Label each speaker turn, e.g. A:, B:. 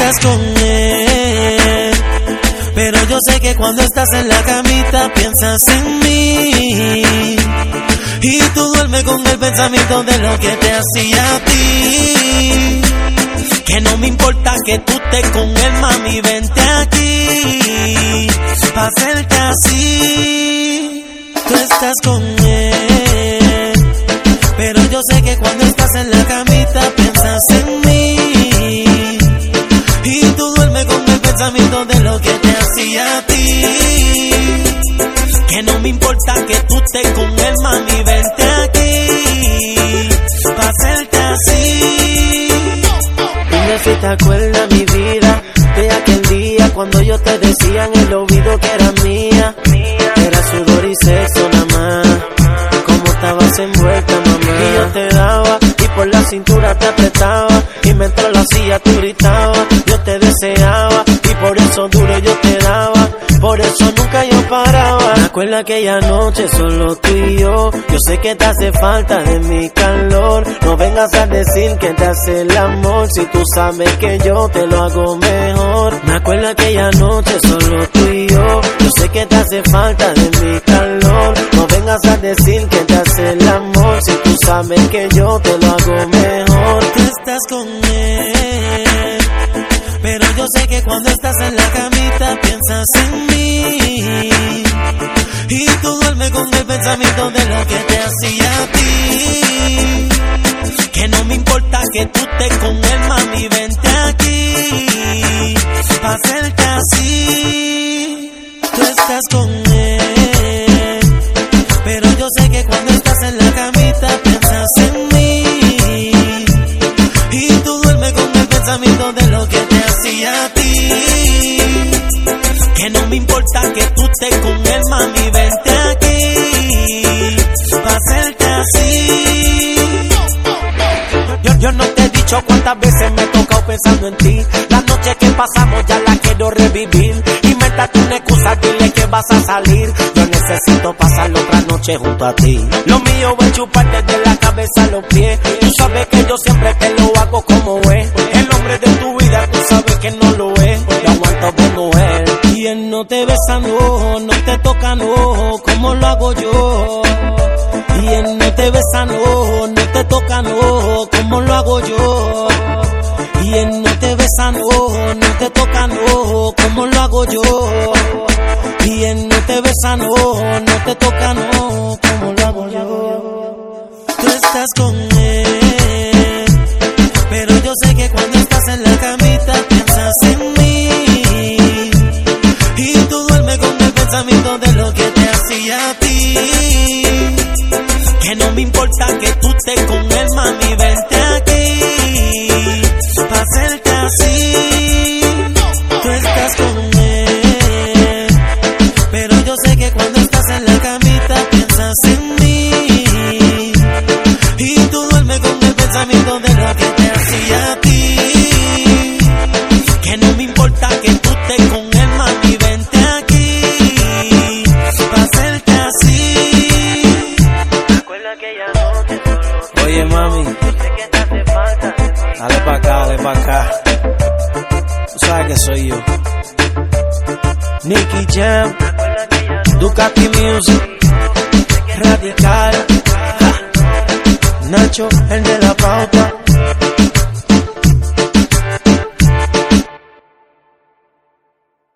A: estás con él, pero yo sé que cuando estás en la camita piensas en mí, y tú duermes con el pensamiento de lo que te hacía a ti. Que no me importa que tú estés con él, mami, vente aquí pa' hacerte así. Tú estás con él, pero yo sé que cuando estás en la camita piensas en mí, y tú duermes con el pensamiento de lo que te hacía a ti. Que no me importa que tú estés con él, mami, vente aquí pa' hacerte así.
B: Dime si te acuerdas, mi vida, de aquel día cuando yo te decía en el oído que eras mía. Era sudor y sexo nada más, como estabas envuelta, mamá. Y yo te daba, y por la cintura te apretaba, y mientras lo hacía tú gritabas. Yo te deseaba, y por eso duro yo te daba, por eso nunca yo paraba. Me acuerdo aquella noche solo tú y yo sé que te hace falta de mi calor. No vengas a decir que te hace el amor, si tú sabes que yo te lo hago mejor. Me acuerdo aquella noche solo tú y yo sé que te hace falta de mi calor. No vengas a decir que te hace el amor, si tú sabes que yo te lo hago mejor.
A: Tú estás con él, pero yo sé que cuando estás en la camita piensas en mí, y tú duermes con el pensamiento de lo que te hacía a ti. Que no me importa que tú estés con él, mami, vente aquí pa' hacerte así. Tú estás con él, pero yo sé que cuando estás en la camita piensas en mí, y tú duermes con el pensamiento de lo que te hacía a ti. Que no me importa que tú estés con él, mami, vente aquí pa' hacerte así.
B: Yo no te he dicho cuántas veces me he tocado pensando en ti. Las noches que pasamos ya las quiero revivir. Invéntate una excusa, dile que vas a salir. Yo necesito pasar otra noche junto a ti. Lo mío es chuparte de la cabeza a los pies. Tú sabes que yo siempre te lo hago como es. El hombre de tu vida, tú sabes que no lo es. Yo aguanto de mujer.
A: Y él no te besa, no te toca, no, como lo hago yo. Y él no te besa, no te toca, no, como lo hago yo. Y él no te besa, no te toca, no, como lo hago yo. Y él no te besa, no te toca, no, como lo hago yo. Tú estás con él, pero yo sé que cuando estás en la camita piensas en mí, y tú duermes con el pensamiento de lo que te hacía a ti. Que no me importa que tú estés con él, mami, vente aquí pa' hacerte así. Tú estás con él, pero yo sé que cuando estás en la camita piensas en mí, y tú duermes con el pensamiento de lo que te hacía a ti. Que no me importa que tú estés con él, mami, vente aquí pa' hacerte así.
B: Oye, mami, dale pa' acá, dale pa' acá. Tú sabes que soy yo. Nicky Jam, Ducati Music, Radical, Nacho, el de